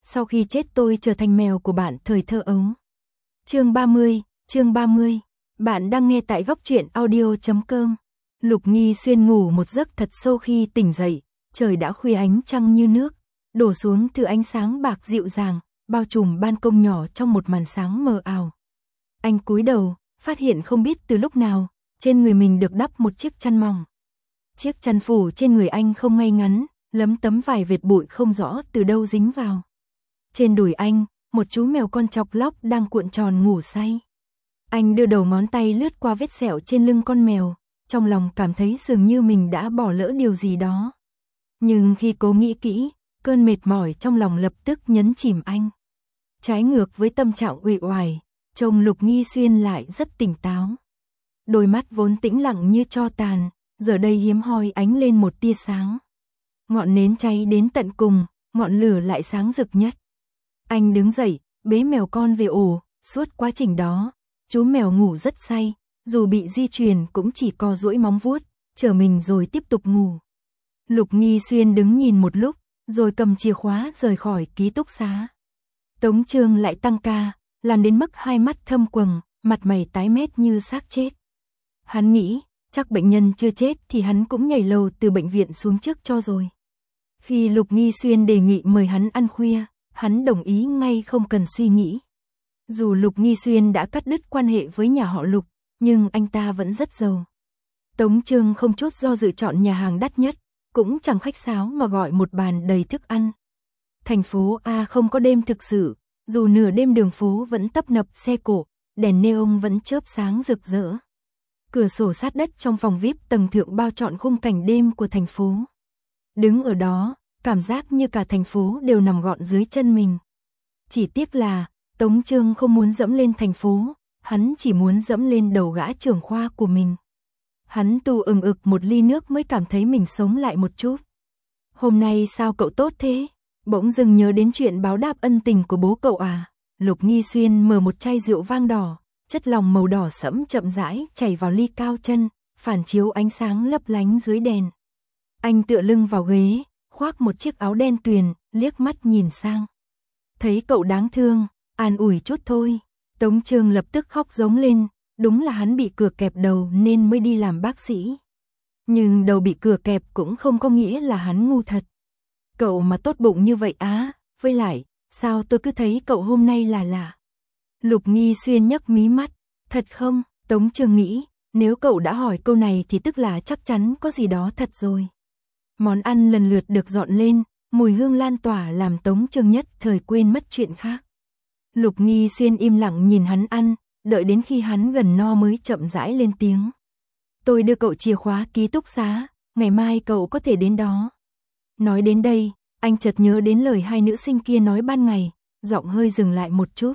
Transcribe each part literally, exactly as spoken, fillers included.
sau khi chết tôi trở thành mèo của bạn thời thơ ấu. Chương ba mươi, chương ba mươi. Bạn đang nghe tại góc truyện audio chấm com. Lục Nghi Xuyên ngủ một giấc thật sâu, khi tỉnh dậy, trời đã khuya, ánh trăng như nước đổ xuống từ ánh sáng bạc dịu dàng, bao trùm ban công nhỏ trong một màn sáng mờ ảo. Anh cúi đầu, phát hiện không biết từ lúc nào, trên người mình được đắp một chiếc chăn mỏng. Chiếc chăn phủ trên người anh không ngay ngắn, lấm tấm vài vệt bụi không rõ từ đâu dính vào. Trên đùi anh, một chú mèo con chọc lóc đang cuộn tròn ngủ say. Anh đưa đầu ngón tay lướt qua vết sẹo trên lưng con mèo, trong lòng cảm thấy dường như mình đã bỏ lỡ điều gì đó. Nhưng khi cố nghĩ kỹ, cơn mệt mỏi trong lòng lập tức nhấn chìm anh. Trái ngược với tâm trạng uể oải, trông Lục Nghi Xuyên lại rất tỉnh táo. Đôi mắt vốn tĩnh lặng như tro tàn, giờ đây hiếm hoi ánh lên một tia sáng. Ngọn nến cháy đến tận cùng, ngọn lửa lại sáng rực nhất. Anh đứng dậy, bế mèo con về ổ, suốt quá trình đó, chú mèo ngủ rất say, dù bị di truyền cũng chỉ co duỗi móng vuốt, chờ mình rồi tiếp tục ngủ. Lục Nghi Xuyên đứng nhìn một lúc, rồi cầm chìa khóa rời khỏi ký túc xá. Tống Trương lại tăng ca, làm đến mức hai mắt thâm quầng, mặt mày tái mét như xác chết. Hắn nghĩ, chắc bệnh nhân chưa chết thì hắn cũng nhảy lầu từ bệnh viện xuống trước cho rồi. Khi Lục Nghi Xuyên đề nghị mời hắn ăn khuya, hắn đồng ý ngay không cần suy nghĩ. Dù Lục Nghi Xuyên đã cắt đứt quan hệ với nhà họ Lục, nhưng anh ta vẫn rất giàu. Tống Trương không chút do dự chọn nhà hàng đắt nhất, cũng chẳng khách sáo mà gọi một bàn đầy thức ăn. Thành phố A không có đêm thực sự, dù nửa đêm đường phố vẫn tấp nập xe cộ, đèn neon vẫn chớp sáng rực rỡ. Cửa sổ sát đất trong phòng vi ai pi tầng thượng bao trọn khung cảnh đêm của thành phố. Đứng ở đó, cảm giác như cả thành phố đều nằm gọn dưới chân mình. Chỉ tiếc là, Tống Trương không muốn dẫm lên thành phố, hắn chỉ muốn dẫm lên đầu gã trưởng khoa của mình. Hắn tu ừng ực một ly nước mới cảm thấy mình sống lại một chút. Hôm nay sao cậu tốt thế? Bỗng dưng nhớ đến chuyện báo đáp ân tình của bố cậu à? Lục Nghi Xuyên mở một chai rượu vang đỏ, chất lòng màu đỏ sẫm chậm rãi chảy vào ly cao chân, phản chiếu ánh sáng lấp lánh dưới đèn. Anh tựa lưng vào ghế, khoác một chiếc áo đen tuyền, liếc mắt nhìn sang. Thấy cậu đáng thương, an ủi chút thôi. Tống Trương lập tức khóc giống lên, đúng là hắn bị cửa kẹp đầu nên mới đi làm bác sĩ. Nhưng đầu bị cửa kẹp cũng không có nghĩa là hắn ngu thật. Cậu mà tốt bụng như vậy á, với lại, sao tôi cứ thấy cậu hôm nay là lạ. Lục Nghi Xuyên nhấc mí mắt, thật không? Tống Trương nghĩ, nếu cậu đã hỏi câu này thì tức là chắc chắn có gì đó thật rồi. Món ăn lần lượt được dọn lên, mùi hương lan tỏa làm Tống Trương nhất thời quên mất chuyện khác. Lục Nghi Xuyên im lặng nhìn hắn ăn, đợi đến khi hắn gần no mới chậm rãi lên tiếng. Tôi đưa cậu chìa khóa ký túc xá, ngày mai cậu có thể đến đó. Nói đến đây, anh chợt nhớ đến lời hai nữ sinh kia nói ban ngày, giọng hơi dừng lại một chút.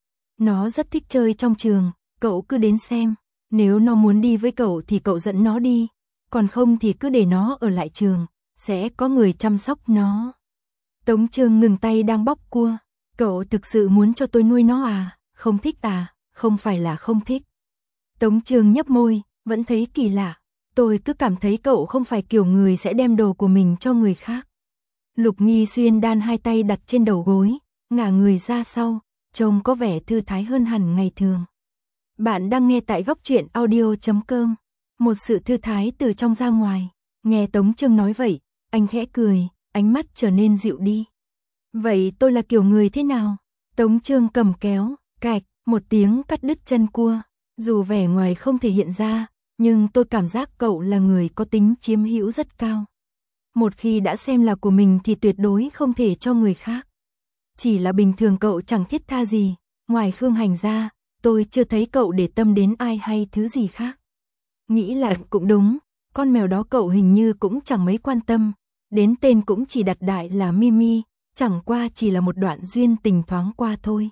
Nó rất thích chơi trong trường, cậu cứ đến xem, nếu nó muốn đi với cậu thì cậu dẫn nó đi, còn không thì cứ để nó ở lại trường, sẽ có người chăm sóc nó. Tống Trương ngừng tay đang bóc cua, cậu thực sự muốn cho tôi nuôi nó à, không thích à, không phải là không thích. Tống Trương nhấp môi, vẫn thấy kỳ lạ, tôi cứ cảm thấy cậu không phải kiểu người sẽ đem đồ của mình cho người khác. Lục Nghi Xuyên đan hai tay đặt trên đầu gối, ngả người ra sau, trông có vẻ thư thái hơn hẳn ngày thường. Bạn đang nghe tại góc truyện audio chấm com, một sự thư thái từ trong ra ngoài. Nghe Tống Trương nói vậy, anh khẽ cười, ánh mắt trở nên dịu đi. Vậy tôi là kiểu người thế nào? Tống Trương cầm kéo, cạch, một tiếng cắt đứt chân cua. Dù vẻ ngoài không thể hiện ra, nhưng tôi cảm giác cậu là người có tính chiếm hữu rất cao. Một khi đã xem là của mình thì tuyệt đối không thể cho người khác. Chỉ là bình thường cậu chẳng thiết tha gì, ngoài Khương Hành ra, tôi chưa thấy cậu để tâm đến ai hay thứ gì khác. Nghĩ là cũng đúng, con mèo đó cậu hình như cũng chẳng mấy quan tâm, đến tên cũng chỉ đặt đại là Mimi, chẳng qua chỉ là một đoạn duyên tình thoáng qua thôi.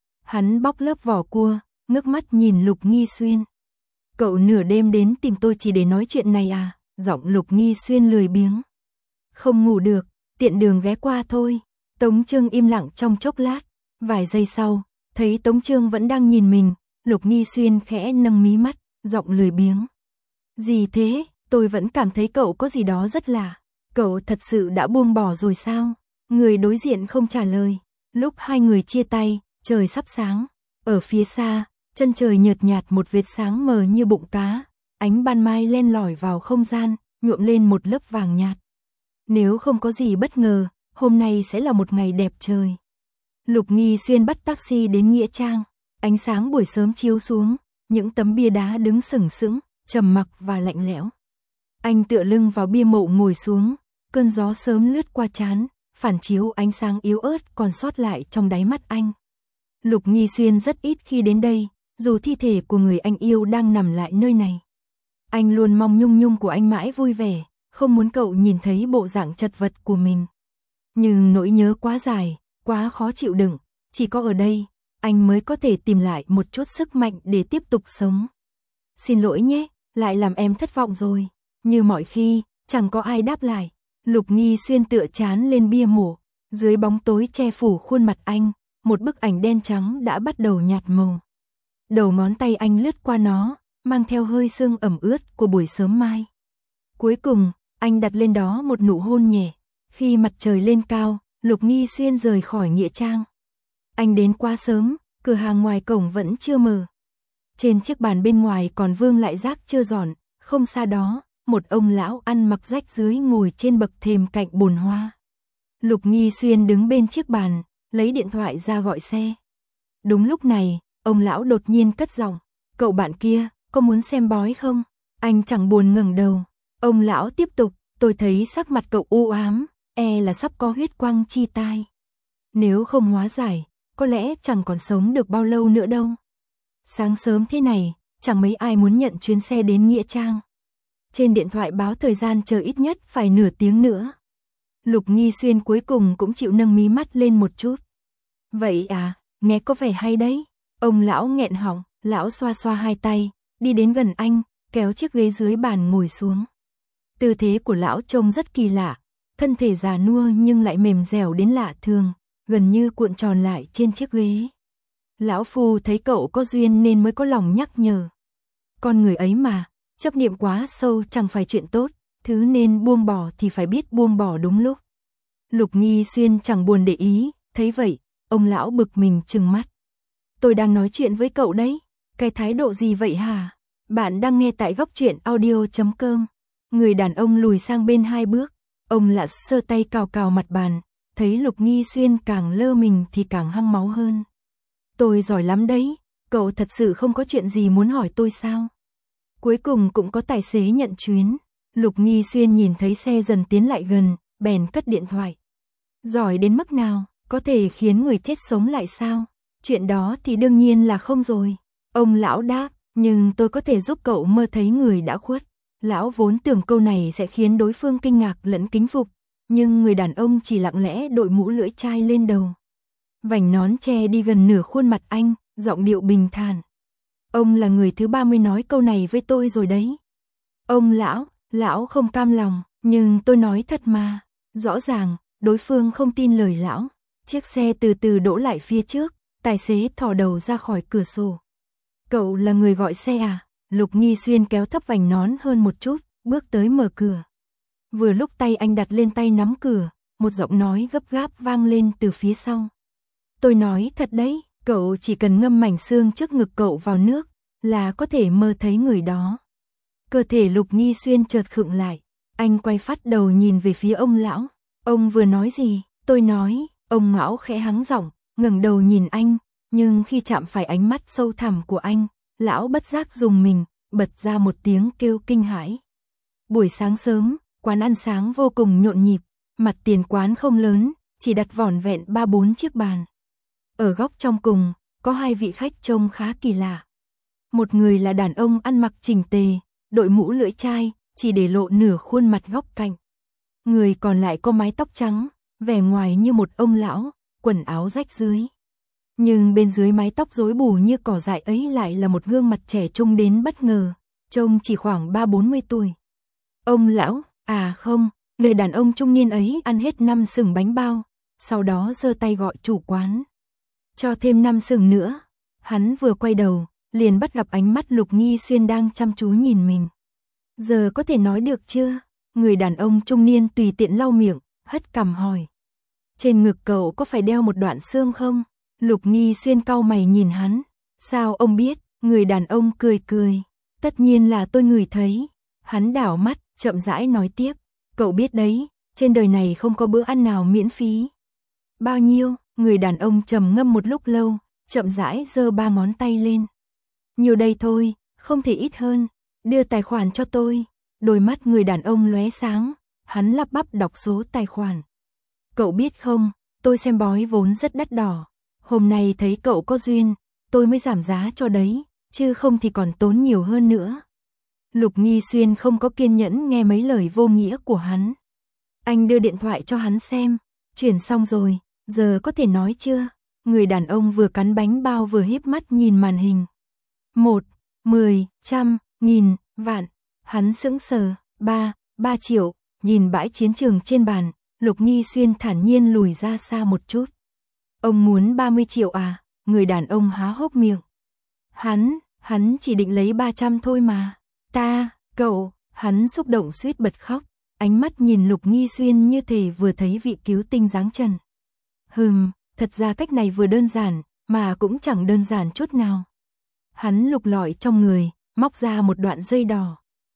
Hắn bóc lớp vỏ cua, ngước mắt nhìn Lục Nghi Xuyên. Cậu nửa đêm đến tìm tôi chỉ để nói chuyện này à? Giọng Lục Nghi Xuyên lười biếng. Không ngủ được, tiện đường ghé qua thôi. Tống Trương im lặng trong chốc lát, vài giây sau, thấy Tống Trương vẫn đang nhìn mình, Lục Nghi Xuyên khẽ nâng mí mắt, giọng lười biếng. Gì thế, tôi vẫn cảm thấy cậu có gì đó rất lạ. Cậu thật sự đã buông bỏ rồi sao? Người đối diện không trả lời. Lúc hai người chia tay, trời sắp sáng. Ở phía xa, chân trời nhợt nhạt một vệt sáng mờ như bụng cá. Ánh ban mai len lỏi vào không gian, nhuộm lên một lớp vàng nhạt. Nếu không có gì bất ngờ, hôm nay sẽ là một ngày đẹp trời. Lục Nghi Xuyên bắt taxi đến Nghĩa Trang. Ánh sáng buổi sớm chiếu xuống, những tấm bia đá đứng sừng sững, trầm mặc và lạnh lẽo. Anh tựa lưng vào bia mộ ngồi xuống, cơn gió sớm lướt qua trán, phản chiếu ánh sáng yếu ớt còn sót lại trong đáy mắt anh. Lục Nghi Xuyên rất ít khi đến đây, dù thi thể của người anh yêu đang nằm lại nơi này. Anh luôn mong Nhung Nhung của anh mãi vui vẻ, không muốn cậu nhìn thấy bộ dạng chật vật của mình. Nhưng nỗi nhớ quá dài, quá khó chịu đựng, chỉ có ở đây, anh mới có thể tìm lại một chút sức mạnh để tiếp tục sống. Xin lỗi nhé, lại làm em thất vọng rồi. Như mọi khi, chẳng có ai đáp lại. Lục Nghi Xuyên tựa chán lên bia mộ, dưới bóng tối che phủ khuôn mặt anh, một bức ảnh đen trắng đã bắt đầu nhạt màu. Đầu ngón tay anh lướt qua nó, mang theo hơi sương ẩm ướt của buổi sớm mai. Cuối cùng, anh đặt lên đó một nụ hôn nhẹ. Khi mặt trời lên cao, Lục Nghi Xuyên rời khỏi Nghĩa Trang. Anh đến quá sớm, cửa hàng ngoài cổng vẫn chưa mở. Trên chiếc bàn bên ngoài còn vương lại rác chưa dọn, không xa đó, một ông lão ăn mặc rách rưới ngồi trên bậc thềm cạnh bồn hoa. Lục Nghi Xuyên đứng bên chiếc bàn, lấy điện thoại ra gọi xe. Đúng lúc này, ông lão đột nhiên cất giọng, "Cậu bạn kia, có muốn xem bói không?" Anh chẳng buồn ngẩng đầu. Ông lão tiếp tục, "Tôi thấy sắc mặt cậu u ám, e là sắp có huyết quang chi tai. Nếu không hóa giải, có lẽ chẳng còn sống được bao lâu nữa đâu. Sáng sớm thế này, chẳng mấy ai muốn nhận chuyến xe đến Nghĩa Trang." Trên điện thoại báo thời gian chờ ít nhất phải nửa tiếng nữa. Lục Nghi Xuyên cuối cùng cũng chịu nâng mí mắt lên một chút. "Vậy à, nghe có vẻ hay đấy." Ông lão nghẹn họng, lão xoa xoa hai tay, đi đến gần anh, kéo chiếc ghế dưới bàn ngồi xuống. Tư thế của lão trông rất kỳ lạ, thân thể già nua nhưng lại mềm dẻo đến lạ thường, gần như cuộn tròn lại trên chiếc ghế. "Lão phu thấy cậu có duyên nên mới có lòng nhắc nhở. Con người ấy mà, chấp niệm quá sâu chẳng phải chuyện tốt, thứ nên buông bỏ thì phải biết buông bỏ đúng lúc." Lục Nghi Xuyên chẳng buồn để ý, thấy vậy, ông lão bực mình trừng mắt. "Tôi đang nói chuyện với cậu đấy, cái thái độ gì vậy hả?" Bạn đang nghe tại góc truyện audio chấm com. Người đàn ông lùi sang bên hai bước, ông lạ sơ tay cào cào mặt bàn, thấy Lục Nghi Xuyên càng lơ mình thì càng hăng máu hơn. "Tôi giỏi lắm đấy, cậu thật sự không có chuyện gì muốn hỏi tôi sao?" Cuối cùng cũng có tài xế nhận chuyến. Lục Nghi Xuyên nhìn thấy xe dần tiến lại gần, bèn cất điện thoại. "Giỏi đến mức nào, có thể khiến người chết sống lại sao?" "Chuyện đó thì đương nhiên là không rồi." Ông lão đáp, "Nhưng tôi có thể giúp cậu mơ thấy người đã khuất." Lão vốn tưởng câu này sẽ khiến đối phương kinh ngạc lẫn kính phục, nhưng người đàn ông chỉ lặng lẽ đội mũ lưỡi chai lên đầu. Vành nón che đi gần nửa khuôn mặt anh, giọng điệu bình thản. "Ông là người thứ ba mươi nói câu này với tôi rồi đấy." "Ông lão," lão không cam lòng, "nhưng tôi nói thật mà." Rõ ràng, đối phương không tin lời lão. Chiếc xe từ từ đỗ lại phía trước, tài xế thò đầu ra khỏi cửa sổ. "Cậu là người gọi xe à?" Lục Nghi Xuyên kéo thấp vành nón hơn một chút, bước tới mở cửa. Vừa lúc tay anh đặt lên tay nắm cửa, một giọng nói gấp gáp vang lên từ phía sau. "Tôi nói thật đấy, cậu chỉ cần ngâm mảnh xương trước ngực cậu vào nước, là có thể mơ thấy người đó." Cơ thể Lục Nghi Xuyên chợt khựng lại, anh quay phát đầu nhìn về phía ông lão. "Ông vừa nói gì?" "Tôi nói." Ông lão khẽ hắng giọng, ngẩng đầu nhìn anh, nhưng khi chạm phải ánh mắt sâu thẳm của anh, lão bất giác rùng mình, bật ra một tiếng kêu kinh hãi. Buổi sáng sớm, quán ăn sáng vô cùng nhộn nhịp, mặt tiền quán không lớn, chỉ đặt vỏn vẹn ba bốn chiếc bàn. Ở góc trong cùng, có hai vị khách trông khá kỳ lạ. Một người là đàn ông ăn mặc chỉnh tề, đội mũ lưỡi chai, chỉ để lộ nửa khuôn mặt góc cạnh. Người còn lại có mái tóc trắng, vẻ ngoài như một ông lão, quần áo rách rưới. Nhưng bên dưới mái tóc rối bù như cỏ dại ấy lại là một gương mặt trẻ trung đến bất ngờ, trông chỉ khoảng ba bốn mươi tuổi. "Ông lão, à không." Người đàn ông trung niên ấy ăn hết năm sừng bánh bao, sau đó giơ tay gọi chủ quán. "Cho thêm năm sừng nữa." Hắn vừa quay đầu, liền bắt gặp ánh mắt Lục Nghi Xuyên đang chăm chú nhìn mình. "Giờ có thể nói được chưa?" Người đàn ông trung niên tùy tiện lau miệng, hất cằm hỏi. trên ngực cậu có phải đeo một đoạn xương không? Lục Nghi Xuyên cau mày nhìn hắn. Sao ông biết? Người đàn ông cười cười. Tất nhiên là tôi ngửi thấy. Hắn đảo mắt, chậm rãi nói tiếp. Cậu biết đấy, trên đời này không có bữa ăn nào miễn phí. Bao nhiêu? Người đàn ông trầm ngâm một lúc lâu, chậm rãi giơ ba ngón tay lên. Nhiều đây thôi, không thể ít hơn. Đưa tài khoản cho tôi. Đôi mắt người đàn ông lóe sáng, hắn lắp bắp đọc số tài khoản. Cậu biết không, tôi xem bói vốn rất đắt đỏ. Hôm nay thấy cậu có duyên, tôi mới giảm giá cho đấy, chứ không thì còn tốn nhiều hơn nữa. Lục Nghi Xuyên không có kiên nhẫn nghe mấy lời vô nghĩa của hắn. Anh đưa điện thoại cho hắn xem. Chuyển xong rồi, giờ có thể nói chưa? Người đàn ông vừa cắn bánh bao vừa híp mắt nhìn màn hình. Một, mười, trăm, nghìn, vạn. Hắn sững sờ. Ba, ba triệu. Nhìn bãi chiến trường trên bàn, Lục Nghi Xuyên thản nhiên lùi ra xa một chút. Ông muốn ba mươi triệu à? Người đàn ông há hốc miệng. Hắn, hắn chỉ định lấy ba trăm thôi mà. Ta, cậu, hắn xúc động suýt bật khóc. Ánh mắt nhìn Lục Nghi Xuyên như thể vừa thấy vị cứu tinh giáng trần. Hừm, thật ra cách này vừa đơn giản, mà cũng chẳng đơn giản chút nào. Hắn lục lọi trong người, móc ra một đoạn dây đỏ.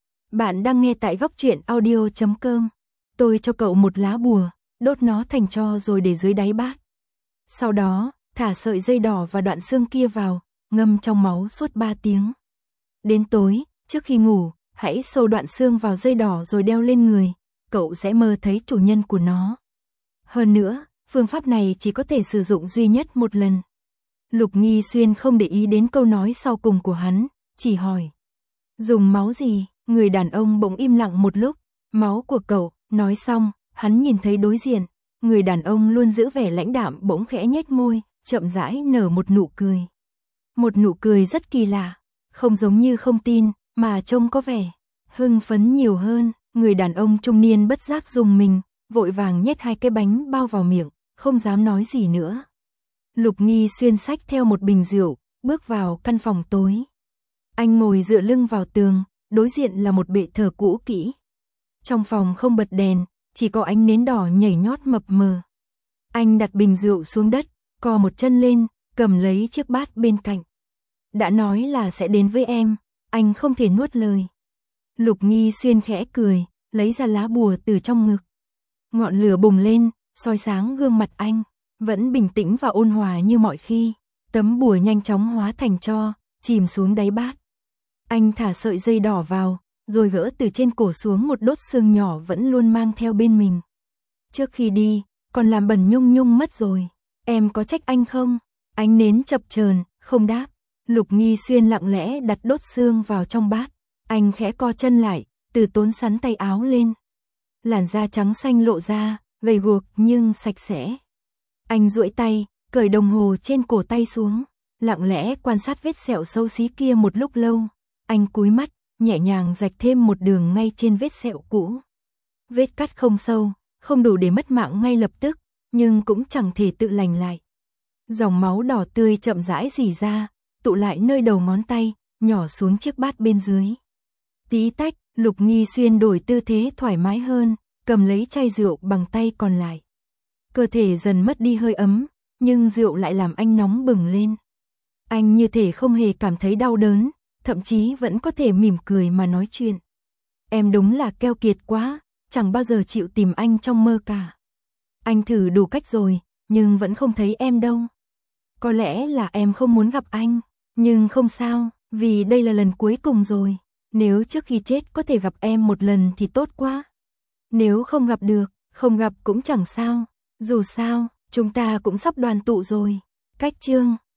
Bạn đang nghe tại góc truyện audio chấm com. Tôi cho cậu một lá bùa, đốt nó thành tro rồi để dưới đáy bát. Sau đó, thả sợi dây đỏ và đoạn xương kia vào, ngâm trong máu suốt ba tiếng. Đến tối, trước khi ngủ, hãy sâu đoạn xương vào dây đỏ rồi đeo lên người, cậu sẽ mơ thấy chủ nhân của nó. Hơn nữa, phương pháp này chỉ có thể sử dụng duy nhất một lần. Lục Nghi Xuyên không để ý đến câu nói sau cùng của hắn, chỉ hỏi. Dùng máu gì? Người đàn ông bỗng im lặng một lúc. Máu của cậu. Nói xong, hắn nhìn thấy đối diện. Người đàn ông luôn giữ vẻ lãnh đạm bỗng khẽ nhếch môi, chậm rãi nở một nụ cười. Một nụ cười rất kỳ lạ, không giống như không tin, mà trông có vẻ hưng phấn nhiều hơn. Người đàn ông trung niên bất giác rùng mình, vội vàng nhét hai cái bánh bao vào miệng, không dám nói gì nữa. Lục Nghi Xuyên xách theo một bình rượu, bước vào căn phòng tối. Anh ngồi dựa lưng vào tường, đối diện là một bệ thờ cũ kỹ. Trong phòng không bật đèn, chỉ có ánh nến đỏ nhảy nhót mập mờ. Anh đặt bình rượu xuống đất, cò một chân lên, cầm lấy chiếc bát bên cạnh. Đã nói là sẽ đến với em, anh không thể nuốt lời. Lục Nghi Xuyên khẽ cười, lấy ra lá bùa từ trong ngực. Ngọn lửa bùng lên, soi sáng gương mặt anh, vẫn bình tĩnh và ôn hòa như mọi khi. Tấm bùa nhanh chóng hóa thành tro, chìm xuống đáy bát. Anh thả sợi dây đỏ vào, rồi gỡ từ trên cổ xuống một đốt xương nhỏ vẫn luôn mang theo bên mình. Trước khi đi, còn làm bẩn Nhung Nhung mất rồi. Em có trách anh không? Ánh nến chập chờn, không đáp. Lục Nghi Xuyên lặng lẽ đặt đốt xương vào trong bát. Anh khẽ co chân lại, từ tốn sắn tay áo lên. Làn da trắng xanh lộ ra, gầy guộc nhưng sạch sẽ. Anh duỗi tay, cởi đồng hồ trên cổ tay xuống, lặng lẽ quan sát vết sẹo xấu xí kia một lúc lâu. Anh cúi mắt, nhẹ nhàng rạch thêm một đường ngay trên vết sẹo cũ. Vết cắt không sâu, không đủ để mất mạng ngay lập tức, nhưng cũng chẳng thể tự lành lại. Dòng máu đỏ tươi chậm rãi rỉ ra, tụ lại nơi đầu ngón tay, nhỏ xuống chiếc bát bên dưới. Tí tách, Lục Nghi Xuyên đổi tư thế thoải mái hơn, cầm lấy chai rượu bằng tay còn lại. Cơ thể dần mất đi hơi ấm, nhưng rượu lại làm anh nóng bừng lên. Anh như thể không hề cảm thấy đau đớn, thậm chí vẫn có thể mỉm cười mà nói chuyện. Em đúng là keo kiệt quá, chẳng bao giờ chịu tìm anh trong mơ cả. Anh thử đủ cách rồi, nhưng vẫn không thấy em đâu. Có lẽ là em không muốn gặp anh, nhưng không sao, vì đây là lần cuối cùng rồi. Nếu trước khi chết có thể gặp em một lần thì tốt quá. Nếu không gặp được, không gặp cũng chẳng sao. Dù sao, chúng ta cũng sắp đoàn tụ rồi. Cách chương